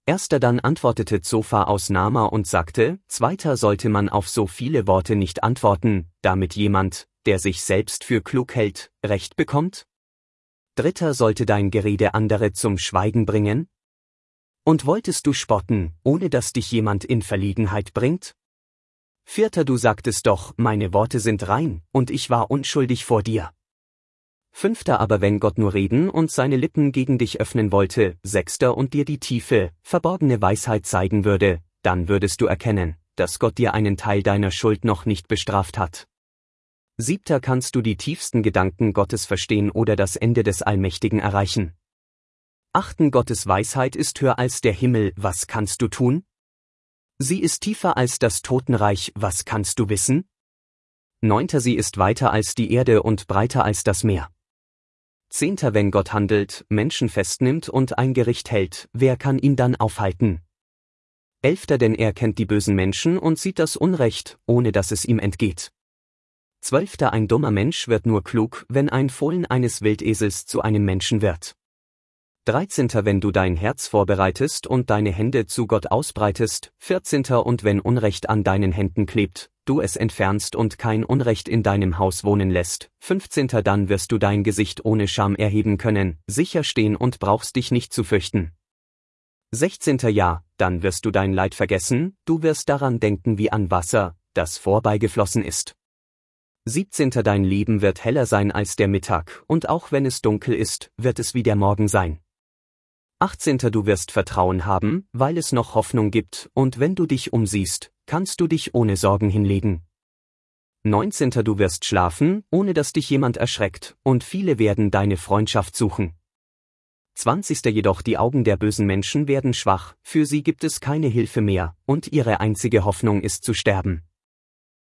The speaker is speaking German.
Erster dann antwortete Zophar aus Nama und sagte, zweiter sollte man auf so viele Worte nicht antworten, damit jemand, der sich selbst für klug hält, Recht bekommt? Dritter sollte dein Gerede andere zum Schweigen bringen? Und wolltest du spotten, ohne dass dich jemand in Verlegenheit bringt? Vierter, du sagtest doch, meine Worte sind rein, und ich war unschuldig vor dir. Fünfter, aber wenn Gott nur reden und seine Lippen gegen dich öffnen wollte, sechster, und dir die tiefe, verborgene Weisheit zeigen würde, dann würdest du erkennen, dass Gott dir einen Teil deiner Schuld noch nicht bestraft hat. Siebter, kannst du die tiefsten Gedanken Gottes verstehen oder das Ende des Allmächtigen erreichen. Achten, Gottes Weisheit ist höher als der Himmel, was kannst du tun? Sie ist tiefer als das Totenreich, was kannst du wissen? Neunter, sie ist weiter als die Erde und breiter als das Meer. Zehnter, wenn Gott handelt, Menschen festnimmt und ein Gericht hält, wer kann ihn dann aufhalten? Elfter, denn er kennt die bösen Menschen und sieht das Unrecht, ohne dass es ihm entgeht. Zwölfter, ein dummer Mensch wird nur klug, wenn ein Fohlen eines Wildesels zu einem Menschen wird. 13. wenn du dein Herz vorbereitest und deine Hände zu Gott ausbreitest. 14. und wenn Unrecht an deinen Händen klebt, du es entfernst und kein Unrecht in deinem Haus wohnen lässt. 15. dann wirst du dein Gesicht ohne Scham erheben können, sicher stehen und brauchst dich nicht zu fürchten. 16. ja, dann wirst du dein Leid vergessen, du wirst daran denken wie an Wasser, das vorbeigeflossen ist. 17. dein Leben wird heller sein als der Mittag, und auch wenn es dunkel ist, wird es wie der Morgen sein. 18. du wirst Vertrauen haben, weil es noch Hoffnung gibt, und wenn du dich umsiehst, kannst du dich ohne Sorgen hinlegen. 19. du wirst schlafen, ohne dass dich jemand erschreckt, und viele werden deine Freundschaft suchen. 20. jedoch die Augen der bösen Menschen werden schwach, für sie gibt es keine Hilfe mehr, und ihre einzige Hoffnung ist zu sterben.